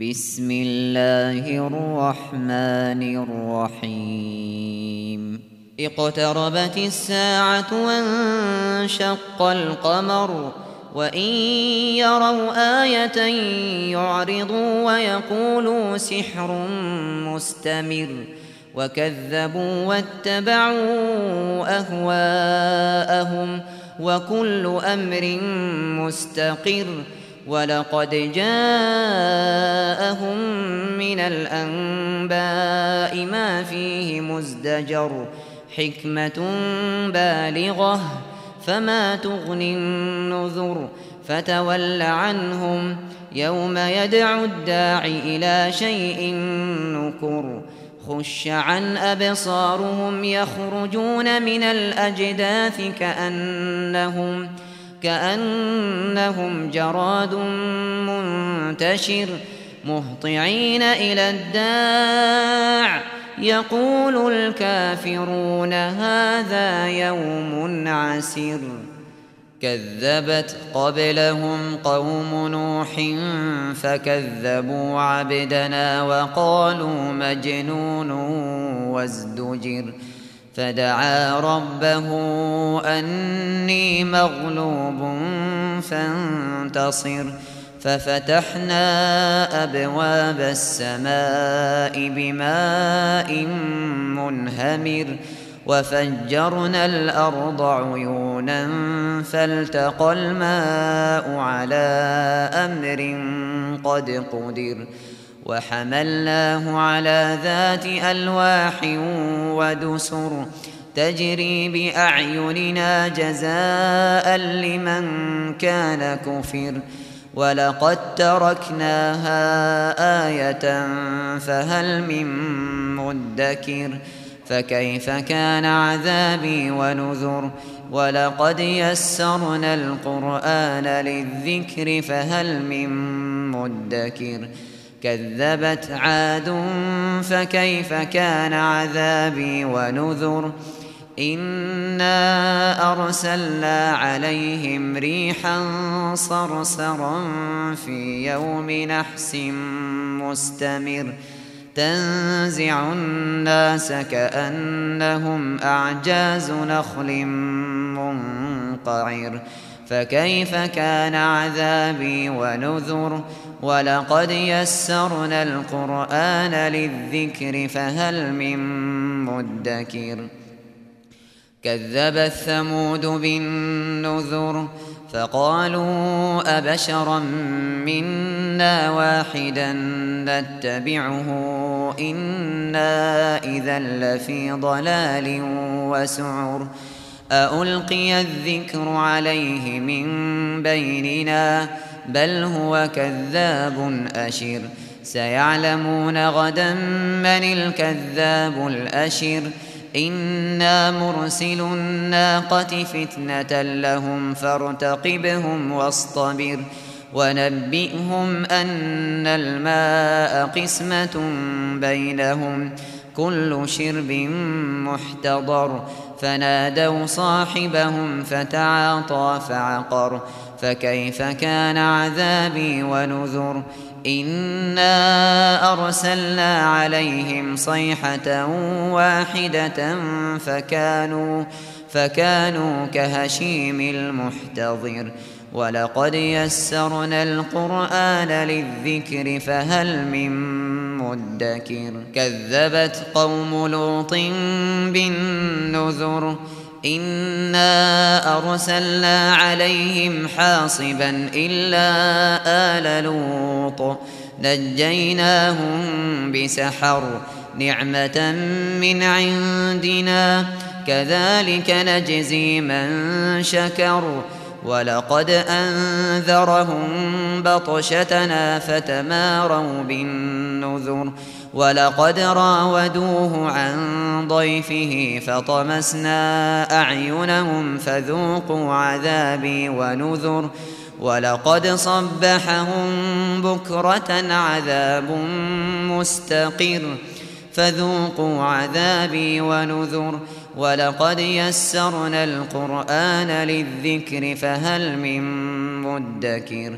بسم الله الرحمن الرحيم اقتربت الساعة وانشق القمر وإن يروا آية يعرضوا ويقولوا سحر مستمر وكذبوا واتبعوا أهواءهم وكل أمر مستقر ولقد جاءهم من الأنباء ما فيه مزدجر حكمة بالغة فما تغني النذر فتول عنهم يوم يدعو الداع إلى شيء نكر خش عن أبصارهم يخرجون من الأجداث كأنهم جراد منتشر مهطعين إلى الداع يقول الكافرون هذا يوم عسر كذبت قبلهم قوم نوح فكذبوا عبدنا وقالوا مجنون وازدجر فدعا ربه أني مغلوب فانتصر ففتحنا أبواب السماء بماء منهمر وفجرنا الأرض عيونا فالتقى الماء على أمر قد قدر وحملناه على ذات ألواح ودسر تجري بأعيننا جزاء لمن كان كفر ولقد تركناها آية فهل من مدكر فكيف كان عذابي ونذر ولقد يسرنا القرآن للذكر فهل من مدكر كذبت عاد فكيف كان عذابي ونذر إنا أرسلنا عليهم ريحا صرصرا في يوم نحس مستمر تنزع الناس كأنهم أعجاز نخل منقعر فكيف كان عذابي ونذر ولقد يسرنا القرآن للذكر فهل من مدكر كذبت ثمود بالنذر فقالوا أبشرا منا واحدا نتبعه إنا إذا لفي ضلال وسعر أألقي الذكر عليه من بيننا بل هو كذاب أشر سيعلمون غدا من الكذاب الأشر إنا مرسل الناقة فتنة لهم فارتقبهم واصطبر ونبئهم أن الماء قسمة بينهم كل شرب محتضر فنادوا صاحبهم فتعاطى فعقر فكيف كان عذابي ونذر إنا أرسلنا عليهم صيحة واحدة فكانوا كهشيم المحتضر ولقد يسرنا القرآن للذكر فهل من مدكر كذبت قوم لوط بالنذر إنا أرسلنا عليهم حاصبا إلا آل لوط نجيناهم بسحر نعمة من عندنا كذلك نجزي من شكر ولقد أنذرهم بطشتنا فتماروا بالنذر ولقد راودوه عن ضيفه فطمسنا أعينهم فذوقوا عذابي ونذر ولقد صبحهم بكرة عذاب مستقر فذوقوا عذابي ونذر ولقد يسرنا القرآن للذكر فهل من مدكر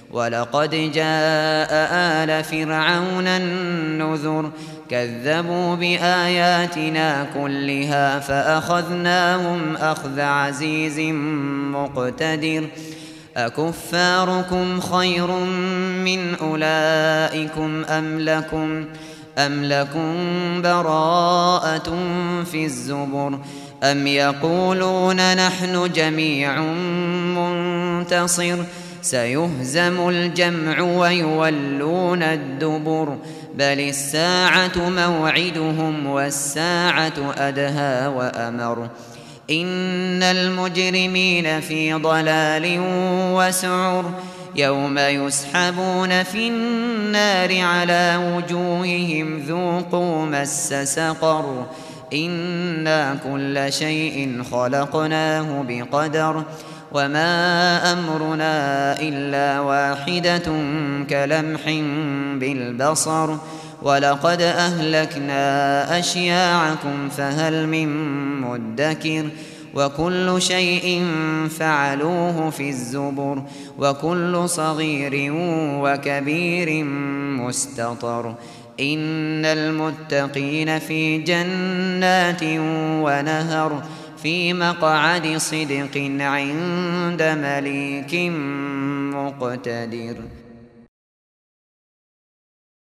ولقد جاء آل فرعون النذر كذبوا بآياتنا كلها فأخذناهم أخذ عزيز مقتدر أكفاركم خير من أولئكم أم لكم براءة في الزبر أم يقولون نحن جميع منتصر سيهزم الجمع ويولون الدبر بل الساعة موعدهم والساعة أدهى وأمر إن المجرمين في ضلال وسعر يوم يسحبون في النار على وجوههم ذوقوا مس سقر إنا كل شيء خلقناه بقدر وما أمرنا إلا واحدة كلمح بالبصر ولقد أهلكنا أشياعكم فهل من مدكر وكل شيء فعلوه في الزبر وكل صغير وكبير مستطر إن المتقين في جنات ونهر في مقعد صدق عند مليك مقتدر.